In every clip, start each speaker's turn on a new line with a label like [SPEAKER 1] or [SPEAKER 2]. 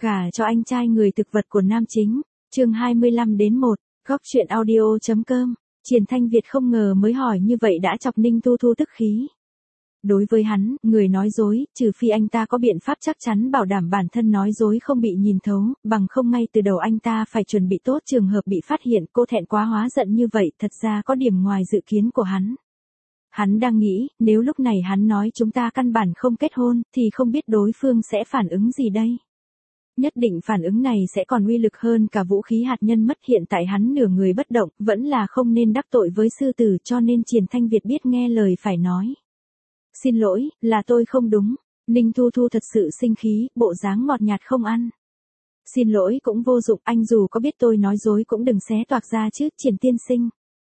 [SPEAKER 1] Gả cho anh trai người thực vật của nam chính. Chương 25-1, Góc truyện audio.com. Triển Thanh Việt không ngờ mới hỏi như vậy đã chọc Ninh Thu Thu tức khí. Đối với hắn, người nói dối, trừ phi anh ta có biện pháp chắc chắn bảo đảm bản thân nói dối không bị nhìn thấu, bằng không ngay từ đầu anh ta phải chuẩn bị tốt trường hợp bị phát hiện. Cô thẹn quá hóa giận như vậy thật ra có điểm ngoài dự kiến của hắn. Hắn đang nghĩ, nếu lúc này hắn nói chúng ta căn bản không kết hôn, thì không biết đối phương sẽ phản ứng gì đây. Nhất định phản ứng này sẽ còn uy lực hơn cả vũ khí hạt nhân mất. Hiện tại hắn nửa người bất động, vẫn là không nên đắc tội với sư tử, cho nên Triển Thanh Việt biết nghe lời phải nói. Xin lỗi, là tôi không đúng. Ninh Thu Thu thật sự sinh khí, bộ dáng ngọt nhạt không ăn. Xin lỗi cũng vô dụng, anh dù có biết tôi nói dối cũng đừng xé toạc ra chứ, Triển tiên sinh.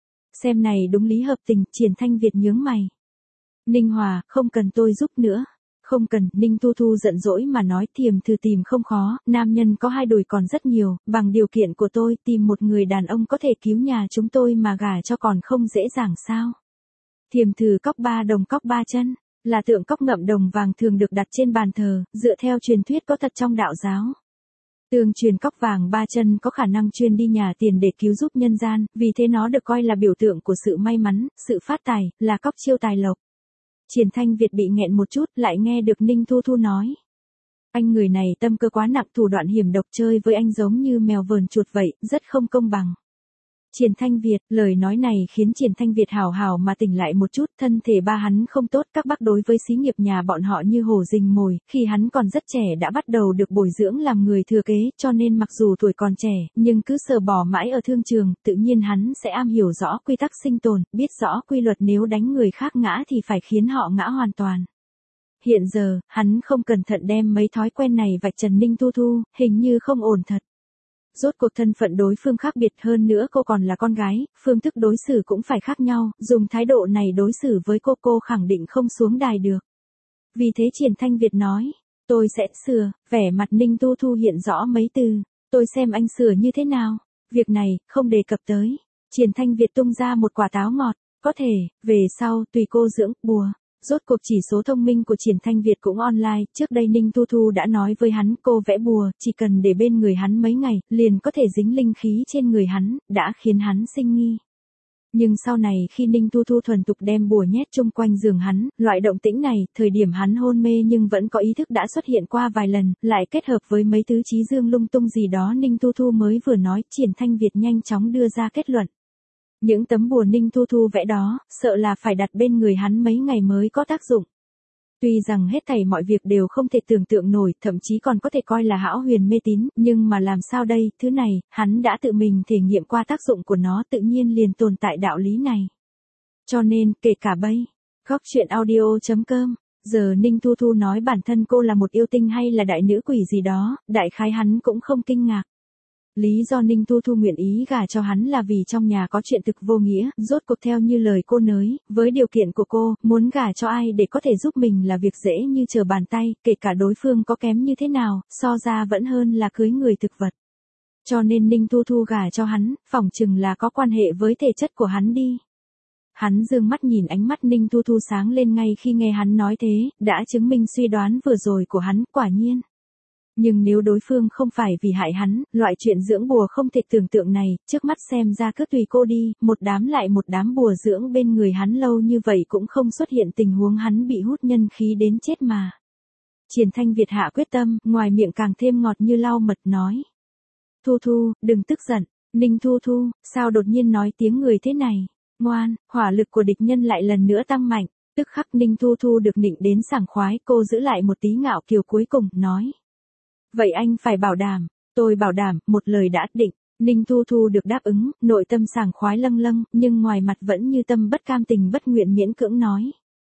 [SPEAKER 1] Xem này đúng lý hợp tình, Triển Thanh Việt nhướng mày. Ninh Hòa, không cần tôi giúp nữa. Không cần, Ninh Thu Thu giận dỗi mà nói, Thiềm thử tìm không khó, nam nhân có hai đùi còn rất nhiều, bằng điều kiện của tôi tìm một người đàn ông có thể cứu nhà chúng tôi mà gả cho còn không dễ dàng sao. Thiềm thử cóc ba đồng cóc ba chân, là tượng cóc ngậm đồng vàng thường được đặt trên bàn thờ, dựa theo truyền thuyết có thật trong đạo giáo. Tương truyền cóc vàng ba chân có khả năng chuyên đi nhà tiền để cứu giúp nhân gian, vì thế nó được coi là biểu tượng của sự may mắn, sự phát tài, là cóc chiêu tài lộc. Triển Thanh Việt bị nghẹn một chút, lại nghe được Ninh Thu Thu nói. Anh người này tâm cơ quá nặng, thủ đoạn hiểm độc, chơi với anh giống như mèo vờn chuột vậy, rất không công bằng. Triển Thanh Việt, lời nói này khiến Triển Thanh Việt hào hào mà tỉnh lại một chút, thân thể ba hắn không tốt, các bác đối với xí nghiệp nhà bọn họ như hổ rình mồi, khi hắn còn rất trẻ đã bắt đầu được bồi dưỡng làm người thừa kế, cho nên mặc dù tuổi còn trẻ, nhưng cứ sờ bỏ mãi ở thương trường, tự nhiên hắn sẽ am hiểu rõ quy tắc sinh tồn, biết rõ quy luật nếu đánh người khác ngã thì phải khiến họ ngã hoàn toàn. Hiện giờ, hắn không cẩn thận đem mấy thói quen này vạch trần Ninh Thu Thu, hình như không ổn thật. Rốt cuộc thân phận đối phương khác biệt, hơn nữa cô còn là con gái, phương thức đối xử cũng phải khác nhau, dùng thái độ này đối xử với cô khẳng định không xuống đài được. Vì thế Triển Thanh Việt nói, tôi sẽ sửa, vẻ mặt Ninh Thu Thu hiện rõ mấy từ, tôi xem anh sửa như thế nào, việc này, không đề cập tới. Triển Thanh Việt tung ra một quả táo ngọt, có thể, về sau, tùy cô dưỡng, bùa. Rốt cuộc chỉ số thông minh của Triển Thanh Việt cũng online, trước đây Ninh Thu Thu đã nói với hắn cô vẽ bùa, chỉ cần để bên người hắn mấy ngày, liền có thể dính linh khí trên người hắn, đã khiến hắn sinh nghi. Nhưng sau này khi Ninh Thu Thu thuần tục đem bùa nhét chung quanh giường hắn, loại động tĩnh này, thời điểm hắn hôn mê nhưng vẫn có ý thức đã xuất hiện qua vài lần, lại kết hợp với mấy thứ trí dương lung tung gì đó Ninh Thu Thu mới vừa nói, Triển Thanh Việt nhanh chóng đưa ra kết luận. Những tấm bùa Ninh Thu Thu vẽ đó, sợ là phải đặt bên người hắn mấy ngày mới có tác dụng. Tuy rằng hết thảy mọi việc đều không thể tưởng tượng nổi, thậm chí còn có thể coi là hão huyền mê tín, nhưng mà làm sao đây, thứ này, hắn đã tự mình thể nghiệm qua tác dụng của nó, tự nhiên liền tồn tại đạo lý này. Cho nên, kể cả bây, Góc truyện audio.com, giờ Ninh Thu Thu nói bản thân cô là một yêu tinh hay là đại nữ quỷ gì đó, đại khái hắn cũng không kinh ngạc. Lý do Ninh Thu Thu nguyện ý gả cho hắn là vì trong nhà có chuyện thực vô nghĩa, rốt cuộc theo như lời cô nói, với điều kiện của cô, muốn gả cho ai để có thể giúp mình là việc dễ như trở bàn tay, kể cả đối phương có kém như thế nào, so ra vẫn hơn là cưới người thực vật. Cho nên Ninh Thu Thu gả cho hắn, phỏng chừng là có quan hệ với thể chất của hắn đi. Hắn dương mắt nhìn, ánh mắt Ninh Thu Thu sáng lên ngay khi nghe hắn nói thế, đã chứng minh suy đoán vừa rồi của hắn, quả nhiên. Nhưng nếu đối phương không phải vì hại hắn, loại chuyện dưỡng bùa không thể tưởng tượng này, trước mắt xem ra cứ tùy cô đi, một đám lại một đám bùa dưỡng bên người hắn lâu như vậy cũng không xuất hiện tình huống hắn bị hút nhân khí đến chết mà. Triển Thanh Việt hạ quyết tâm, ngoài miệng càng thêm ngọt như lau mật nói. Thu Thu, đừng tức giận. Ninh Thu Thu, sao đột nhiên nói tiếng người thế này? Ngoan, hỏa lực của địch nhân lại lần nữa tăng mạnh. Tức khắc Ninh Thu Thu được nịnh đến sảng khoái, cô giữ lại một tí ngạo kiều cuối cùng, nói. Vậy anh phải bảo đảm, tôi bảo đảm, một lời đã định. Ninh Thu Thu được đáp ứng, nội tâm sảng khoái lâng lâng, nhưng ngoài mặt vẫn như tâm bất cam tình bất nguyện miễn cưỡng nói.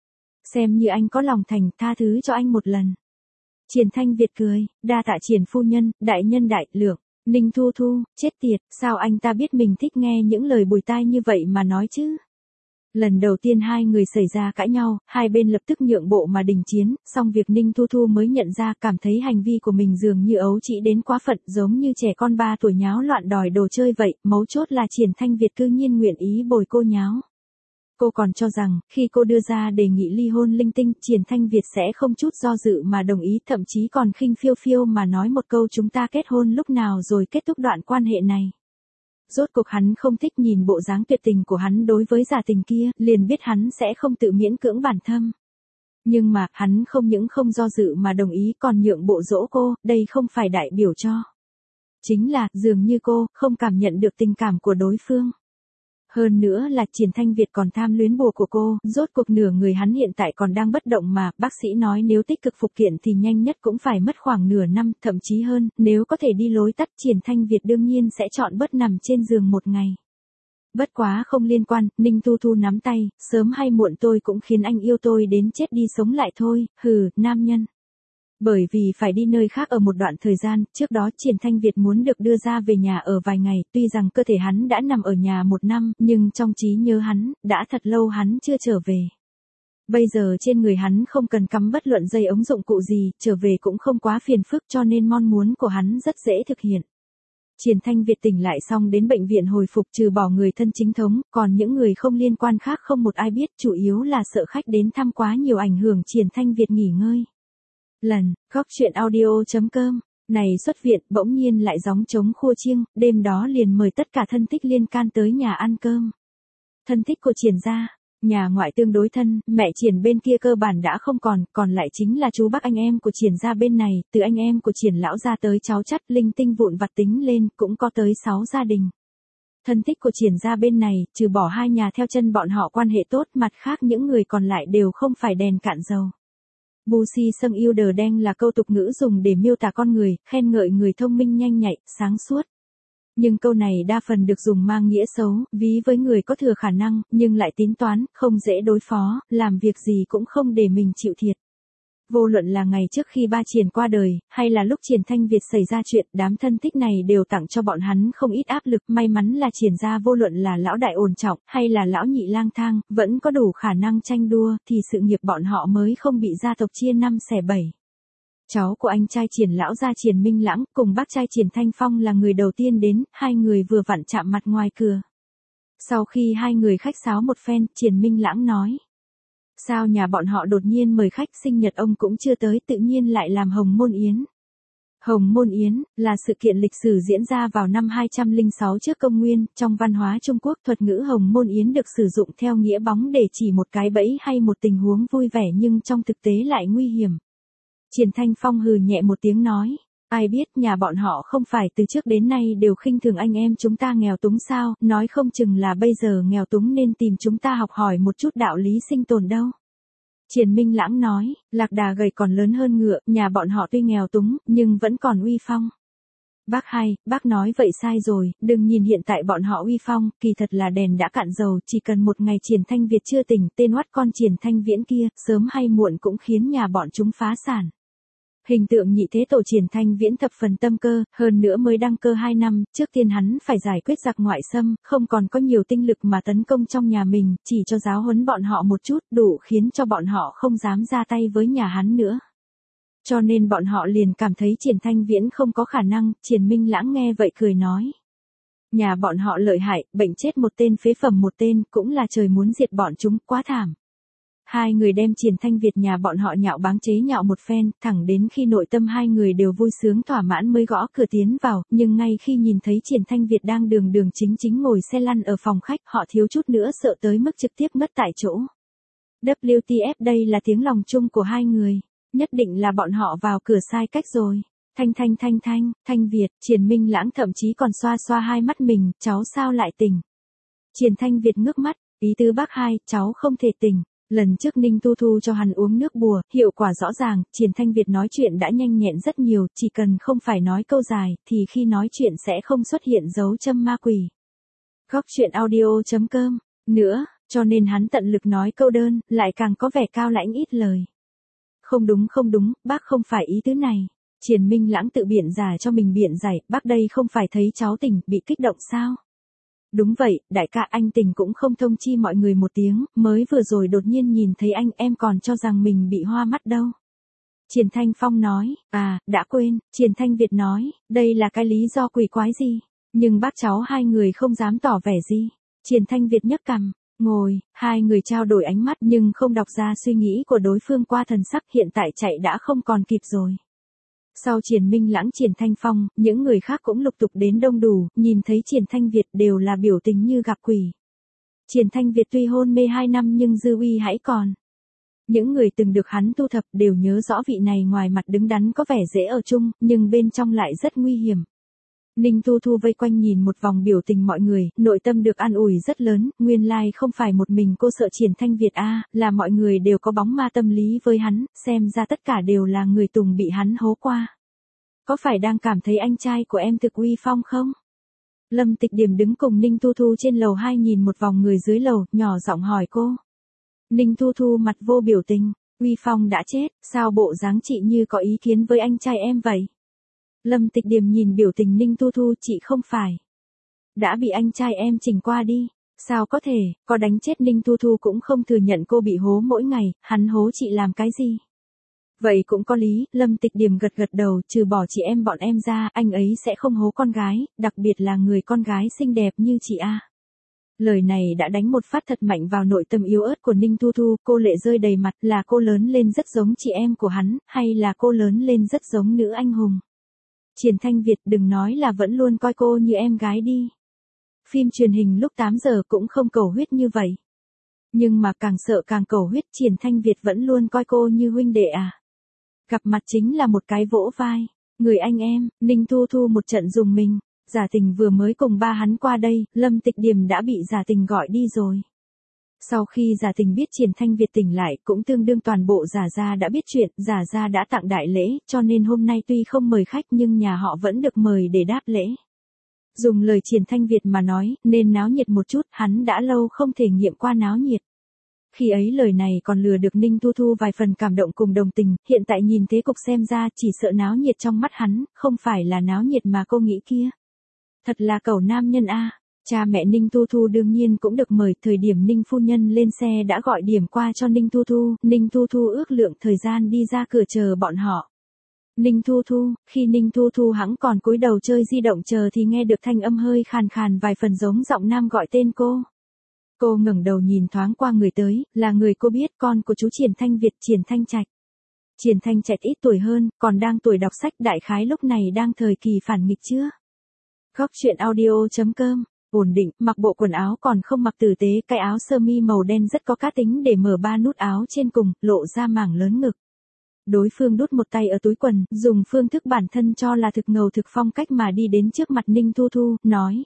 [SPEAKER 1] Xem như anh có lòng thành, tha thứ cho anh một lần. Triển Thanh Việt cười, đa tạ Triển phu nhân, đại nhân đại lượng. Ninh Thu Thu, chết tiệt, sao anh ta biết mình thích nghe những lời bùi tai như vậy mà nói chứ? Lần đầu tiên hai người xảy ra cãi nhau, hai bên lập tức nhượng bộ mà đình chiến, xong việc Ninh Thu Thu mới nhận ra, cảm thấy hành vi của mình dường như ấu trĩ đến quá phận, giống như trẻ con 3 tuổi nháo loạn đòi đồ chơi vậy, mấu chốt là Triển Thanh Việt cư nhiên nguyện ý bồi cô nháo. Cô còn cho rằng, khi cô đưa ra đề nghị ly hôn linh tinh, Triển Thanh Việt sẽ không chút do dự mà đồng ý, thậm chí còn khinh phiêu phiêu mà nói một câu chúng ta kết hôn lúc nào rồi kết thúc đoạn quan hệ này. Rốt cuộc hắn không thích nhìn bộ dáng tuyệt tình của hắn đối với giả tình kia, liền biết hắn sẽ không tự miễn cưỡng bản thân. Nhưng mà, hắn không những không do dự mà đồng ý còn nhượng bộ dỗ cô, đây không phải đại biểu cho. Chính là, dường như cô, không cảm nhận được tình cảm của đối phương. Hơn nữa là Triển Thanh Việt còn tham luyến bùa của cô, rốt cuộc nửa người hắn hiện tại còn đang bất động mà, bác sĩ nói nếu tích cực phục kiện thì nhanh nhất cũng phải mất khoảng nửa năm, thậm chí hơn, nếu có thể đi lối tắt Triển Thanh Việt đương nhiên sẽ chọn bớt nằm trên giường một ngày. Bất quá không liên quan, Ninh Tu Thu nắm tay, sớm hay muộn tôi cũng khiến anh yêu tôi đến chết đi sống lại thôi, hừ, nam nhân. Bởi vì phải đi nơi khác ở một đoạn thời gian, trước đó Triển Thanh Việt muốn được đưa ra về nhà ở vài ngày, tuy rằng cơ thể hắn đã nằm ở nhà 1 năm, nhưng trong trí nhớ hắn, đã thật lâu hắn chưa trở về. Bây giờ trên người hắn không cần cắm bất luận dây ống dụng cụ gì, trở về cũng không quá phiền phức cho nên mong muốn của hắn rất dễ thực hiện. Triển Thanh Việt tỉnh lại xong đến bệnh viện hồi phục trừ bỏ người thân chính thống, còn những người không liên quan khác không một ai biết, chủ yếu là sợ khách đến thăm quá nhiều ảnh hưởng Triển Thanh Việt nghỉ ngơi. Góc truyện audio.com, này xuất viện bỗng nhiên lại gióng trống khua chiêng, đêm đó liền mời tất cả thân thích liên can tới nhà ăn cơm. Thân thích của Triển gia, nhà ngoại tương đối thân, mẹ Triển bên kia cơ bản đã không còn lại chính là chú bác anh em của Triển gia bên này, từ anh em của Triển lão gia tới cháu chắt linh tinh vụn vặt tính lên cũng có tới 6 gia đình. Thân thích của Triển gia bên này, trừ bỏ 2 nhà theo chân bọn họ quan hệ tốt, mặt khác những người còn lại đều không phải đèn cạn dầu. Busi sâng yêu đờ đen là câu tục ngữ dùng để miêu tả con người, khen ngợi người thông minh nhanh nhạy, sáng suốt. Nhưng câu này đa phần được dùng mang nghĩa xấu, ví với người có thừa khả năng, nhưng lại tính toán, không dễ đối phó, làm việc gì cũng không để mình chịu thiệt. Vô luận là ngày trước khi ba Triển qua đời, hay là lúc Triển Thanh Việt xảy ra chuyện, đám thân thích này đều tặng cho bọn hắn không ít áp lực, may mắn là Triển gia vô luận là lão đại ổn trọng, hay là lão nhị lang thang, vẫn có đủ khả năng tranh đua, thì sự nghiệp bọn họ mới không bị gia tộc chia 5 xẻ 7. Cháu của anh trai Triển lão gia Triển Minh Lãng, cùng bác trai Triển Thanh Phong là người đầu tiên đến, hai người vừa vặn chạm mặt ngoài cửa. Sau khi hai người khách sáo một phen, Triển Minh Lãng nói. Sao nhà bọn họ đột nhiên mời khách, sinh nhật ông cũng chưa tới, tự nhiên lại làm Hồng Môn Yến. Hồng Môn Yến là sự kiện lịch sử diễn ra vào năm 206 trước công nguyên, trong văn hóa Trung Quốc thuật ngữ Hồng Môn Yến được sử dụng theo nghĩa bóng để chỉ một cái bẫy hay một tình huống vui vẻ nhưng trong thực tế lại nguy hiểm. Triển Thanh Phong hừ nhẹ một tiếng nói, ai biết nhà bọn họ không phải từ trước đến nay đều khinh thường anh em chúng ta nghèo túng sao, nói không chừng là bây giờ nghèo túng nên tìm chúng ta học hỏi một chút đạo lý sinh tồn đâu. Triển Minh Lãng nói, lạc đà gầy còn lớn hơn ngựa, nhà bọn họ tuy nghèo túng, nhưng vẫn còn uy phong. Bác hai, bác nói vậy sai rồi, đừng nhìn hiện tại bọn họ uy phong, kỳ thật là đèn đã cạn dầu, chỉ cần một ngày Triển Thanh Việt chưa tỉnh, tên oắt con Triển Thanh Viễn kia, sớm hay muộn cũng khiến nhà bọn chúng phá sản. Hình tượng nhị thế tổ Triển Thanh Viễn thập phần tâm cơ, hơn nữa mới đăng cơ 2 năm, trước tiên hắn phải giải quyết giặc ngoại xâm, không còn có nhiều tinh lực mà tấn công trong nhà mình, chỉ cho giáo huấn bọn họ một chút, đủ khiến cho bọn họ không dám ra tay với nhà hắn nữa. Cho nên bọn họ liền cảm thấy Triển Thanh Viễn không có khả năng, Triển Minh Lãng nghe vậy cười nói. Nhà bọn họ lợi hại, bệnh chết một tên phế phẩm một tên, cũng là trời muốn diệt bọn chúng, quá thảm. Hai người đem Triển Thanh Việt nhà bọn họ nhạo báng chế nhạo một phen, thẳng đến khi nội tâm hai người đều vui sướng thỏa mãn mới gõ cửa tiến vào, nhưng ngay khi nhìn thấy Triển Thanh Việt đang đường chính ngồi xe lăn ở phòng khách, họ thiếu chút nữa sợ tới mức trực tiếp ngất tại chỗ. WTF đây là tiếng lòng chung của hai người, nhất định là bọn họ vào cửa sai cách rồi. Thanh Việt, Triển Minh Lãng thậm chí còn xoa xoa hai mắt mình, cháu sao lại tỉnh. Triển Thanh Việt ngước mắt, ý tứ bác hai, cháu không thể tỉnh. Lần trước Ninh Tu Thu cho hắn uống nước bùa, hiệu quả rõ ràng, Triển Thanh Việt nói chuyện đã nhanh nhẹn rất nhiều, chỉ cần không phải nói câu dài, thì khi nói chuyện sẽ không xuất hiện dấu châm ma quỷ. Góc truyện audio.com, nữa, cho nên hắn tận lực nói câu đơn, lại càng có vẻ cao lãnh ít lời. Không đúng, bác không phải ý tứ này. Triển Minh Lãng tự biện giải cho mình biện giải, bác đây không phải thấy cháu tỉnh, bị kích động sao? Đúng vậy, đại ca anh tỉnh cũng không thông chi mọi người một tiếng, mới vừa rồi đột nhiên nhìn thấy anh em còn cho rằng mình bị hoa mắt đâu. Triển Thanh Phong nói, đã quên, Triển Thanh Việt nói, đây là cái lý do quỷ quái gì, nhưng bác cháu hai người không dám tỏ vẻ gì. Triển Thanh Việt nhấc cằm, Ngồi, hai người trao đổi ánh mắt nhưng không đọc ra suy nghĩ của đối phương qua thần sắc, hiện tại chạy đã không còn kịp rồi. Sau Triển Minh Lãng, Triển Thanh Phong, những người khác cũng lục tục đến đông đủ, nhìn thấy Triển Thanh Việt đều là biểu tình như gặp quỷ. Triển Thanh Việt tuy hôn mê 2 năm nhưng dư uy hãy còn. Những người từng được hắn thu thập đều nhớ rõ vị này ngoài mặt đứng đắn có vẻ dễ ở chung, nhưng bên trong lại rất nguy hiểm. Ninh Tu Thu vây quanh nhìn một vòng biểu tình mọi người, nội tâm được an ủi rất lớn, nguyên lai không phải một mình cô sợ Triển Thanh Việt là mọi người đều có bóng ma tâm lý với hắn, xem ra tất cả đều là người Tùng bị hắn hố qua. Có phải đang cảm thấy anh trai của em thực uy phong không? Lâm Tịch Điểm đứng cùng Ninh Tu Thu trên lầu 2 nhìn một vòng người dưới lầu, nhỏ giọng hỏi cô. Ninh Tu Thu mặt vô biểu tình, uy phong đã chết, sao bộ dáng chị như có ý kiến với anh trai em vậy? Lâm Tịch Điểm nhìn biểu tình Ninh Tu Thu, chị không phải đã bị anh trai em chỉnh qua đi, sao có thể, có đánh chết Ninh Tu Thu cũng không thừa nhận cô bị hố mỗi ngày, hắn hố chị làm cái gì? Vậy cũng có lý, Lâm Tịch Điểm gật gật đầu, trừ bỏ chị em bọn em ra, anh ấy sẽ không hố con gái, đặc biệt là người con gái xinh đẹp như chị a. Lời này đã đánh một phát thật mạnh vào nội tâm yếu ớt của Ninh Tu Thu, cô lệ rơi đầy mặt, là cô lớn lên rất giống chị em của hắn, hay là cô lớn lên rất giống nữ anh hùng? Triển Thanh Việt, đừng nói là vẫn luôn coi cô như em gái đi. Phim truyền hình lúc 8 giờ cũng không cầu huyết như vậy. Nhưng mà càng sợ càng cầu huyết, Triển Thanh Việt vẫn luôn coi cô như huynh đệ à. Gặp mặt chính là một cái vỗ vai. Người anh em, Ninh Thu Thu một trận dùng mình. Giả Tình vừa mới cùng ba hắn qua đây, Lâm Tịch Điểm đã bị Giả Tình gọi đi rồi. Sau khi Giả Tình biết Triển Thanh Việt tỉnh lại, cũng tương đương toàn bộ Giả gia đã biết chuyện, Giả gia đã tặng đại lễ, cho nên hôm nay tuy không mời khách nhưng nhà họ vẫn được mời để đáp lễ. Dùng lời Triển Thanh Việt mà nói, nên náo nhiệt một chút, hắn đã lâu không thể nghiệm qua náo nhiệt. Khi ấy lời này còn lừa được Ninh Tu Thu vài phần cảm động cùng đồng tình, hiện tại nhìn thế cục xem ra chỉ sợ náo nhiệt trong mắt hắn, không phải là náo nhiệt mà cô nghĩ kia. Thật là cẩu nam nhân a. Cha mẹ Ninh Tu Thu đương nhiên cũng được mời, thời điểm Ninh phu nhân lên xe đã gọi điểm qua cho Ninh Tu Thu ước lượng thời gian đi ra cửa chờ bọn họ. Ninh Tu Thu, khi Ninh Tu Thu hẵng còn cúi đầu chơi di động chờ thì nghe được thanh âm hơi khàn khàn vài phần giống giọng nam gọi tên cô. Cô ngẩng đầu nhìn thoáng qua người tới, là người cô biết, con của chú Triển Thanh Việt, Triển Thanh Trạch. Triển Thanh Trạch ít tuổi hơn, còn đang tuổi đọc sách, đại khái lúc này đang thời kỳ phản nghịch chưa? Góc truyện audio.com, ổn định, mặc bộ quần áo còn không mặc tử tế, cái áo sơ mi màu đen rất có cá tính để mở 3 nút áo trên cùng, lộ ra mảng lớn ngực. Đối phương đút một tay ở túi quần, dùng phương thức bản thân cho là thực ngầu thực phong cách mà đi đến trước mặt Ninh Tu Thu, nói.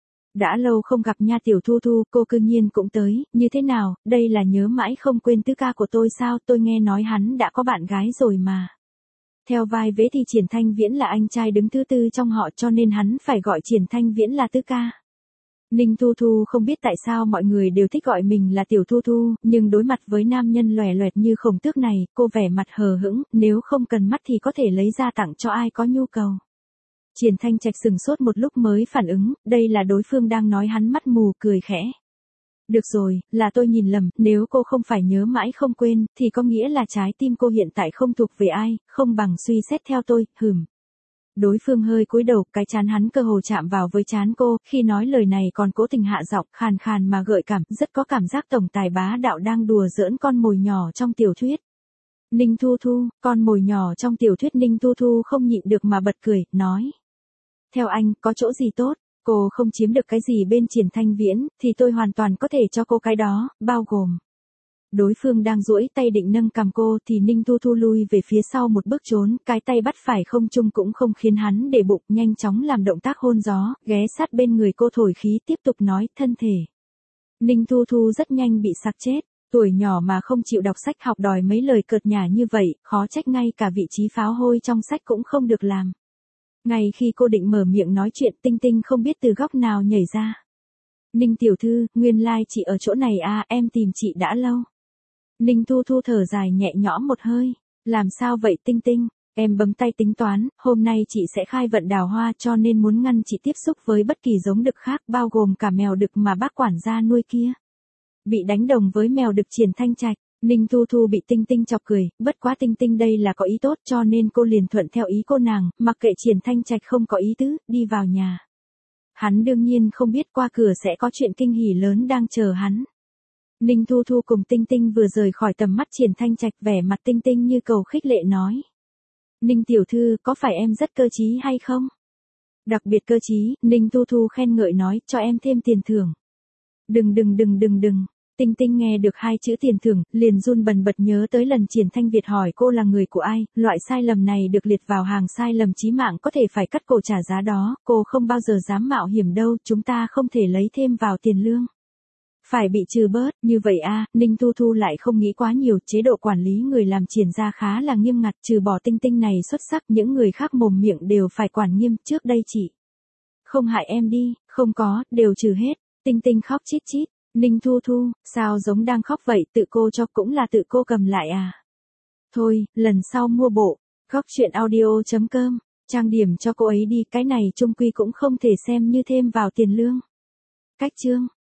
[SPEAKER 1] Đã lâu không gặp nha tiểu Thu Thu, cô cư nhiên cũng tới, như thế nào, đây là nhớ mãi không quên tứ ca của tôi sao, tôi nghe nói hắn đã có bạn gái rồi mà. Theo vai vế thì Triển Thanh Viễn là anh trai đứng thứ tư trong họ cho nên hắn phải gọi Triển Thanh Viễn là tứ ca. Ninh Tu Thu không biết tại sao mọi người đều thích gọi mình là tiểu Thu Thu, nhưng đối mặt với nam nhân lòe loẹt như Khổng Tước này, cô vẻ mặt hờ hững, nếu không cần mắt thì có thể lấy ra tặng cho ai có nhu cầu. Triển Thanh Trạch sừng sốt một lúc mới phản ứng, đây là đối phương đang nói hắn mắt mù, cười khẽ. Được rồi, là tôi nhìn lầm, nếu cô không phải nhớ mãi không quên, thì có nghĩa là trái tim cô hiện tại không thuộc về ai, không bằng suy xét theo tôi, Đối phương hơi cúi đầu, cái trán hắn cơ hồ chạm vào với trán cô, khi nói lời này còn cố tình hạ giọng, khàn khàn mà gợi cảm, rất có cảm giác tổng tài bá đạo đang đùa giỡn con mồi nhỏ trong tiểu thuyết. Ninh Tu Thu, con mồi nhỏ trong tiểu thuyết. Ninh Tu Thu không nhịn được mà bật cười, nói. Theo anh, có chỗ gì tốt? Cô không chiếm được cái gì bên Triển Thanh Viễn, thì tôi hoàn toàn có thể cho cô cái đó, bao gồm. Đối phương đang duỗi tay định nâng cằm cô thì Ninh Tu Thu lui về phía sau một bước trốn, cái tay bắt phải không trung cũng không khiến hắn để bụng, nhanh chóng làm động tác hôn gió, ghé sát bên người cô thổi khí tiếp tục nói, thân thể. Ninh Tu Thu rất nhanh bị sặc chết, tuổi nhỏ mà không chịu đọc sách học đòi mấy lời cợt nhả như vậy, khó trách ngay cả vị trí pháo hôi trong sách cũng không được làm. Ngay khi cô định mở miệng nói chuyện, Tinh Tinh không biết từ góc nào nhảy ra. Ninh tiểu thư, nguyên lai chị ở chỗ này à, em tìm chị đã lâu. Ninh Tu Thu thở dài nhẹ nhõm một hơi. Làm sao vậy Tinh Tinh? Em bấm tay tính toán, hôm nay chị sẽ khai vận đào hoa cho nên muốn ngăn chị tiếp xúc với bất kỳ giống đực khác, bao gồm cả mèo đực mà bác quản gia nuôi kia. Bị đánh đồng với mèo đực Triển Thanh Trạch. Ninh Tu Thu bị Tinh Tinh chọc cười, bất quá Tinh Tinh đây là có ý tốt cho nên cô liền thuận theo ý cô nàng, mặc kệ Triển Thanh Trạch không có ý tứ, đi vào nhà. Hắn đương nhiên không biết qua cửa sẽ có chuyện kinh hỉ lớn đang chờ hắn. Ninh Thu Thu cùng Tinh Tinh vừa rời khỏi tầm mắt Triển Thanh Trạch, vẻ mặt Tinh Tinh như cầu khích lệ nói. Ninh tiểu thư, có phải em rất cơ trí hay không? Đặc biệt cơ trí, Ninh Thu Thu khen ngợi nói, cho em thêm tiền thưởng. Đừng. Tinh Tinh nghe được hai chữ tiền thưởng, liền run bần bật nhớ tới lần Triển Thanh Việt hỏi cô là người của ai, loại sai lầm này được liệt vào hàng sai lầm chí mạng có thể phải cắt cổ trả giá đó, cô không bao giờ dám mạo hiểm đâu, chúng ta không thể lấy thêm vào tiền lương. Phải bị trừ bớt, như vậy à, Ninh Thu Thu lại không nghĩ quá nhiều, chế độ quản lý người làm Triển ra khá là nghiêm ngặt, trừ bỏ Tinh Tinh này xuất sắc, những người khác mồm miệng đều phải quản nghiêm, trước đây chị. Không hại em đi, không có, đều trừ hết, Tinh Tinh khóc chít chít. Ninh Thu Thu, sao giống đang khóc vậy, tự cô cho cũng là tự cô cầm lại à? Thôi, lần sau mua bộ, góc chuyện audio.com, trang điểm cho cô ấy đi, cái này chung quy cũng không thể xem như thêm vào tiền lương. Cách chương.